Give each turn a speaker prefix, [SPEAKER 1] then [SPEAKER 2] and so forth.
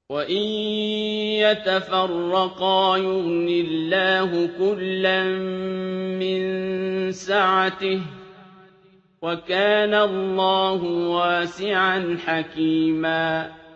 [SPEAKER 1] وَإِن يَتَفَرَّقَا يُغْنِ اللَّهُ كُلًّا مِّن سَعَتِهِ ۚ وَكَانَ اللَّهُ وَاسِعًا حَكِيمًا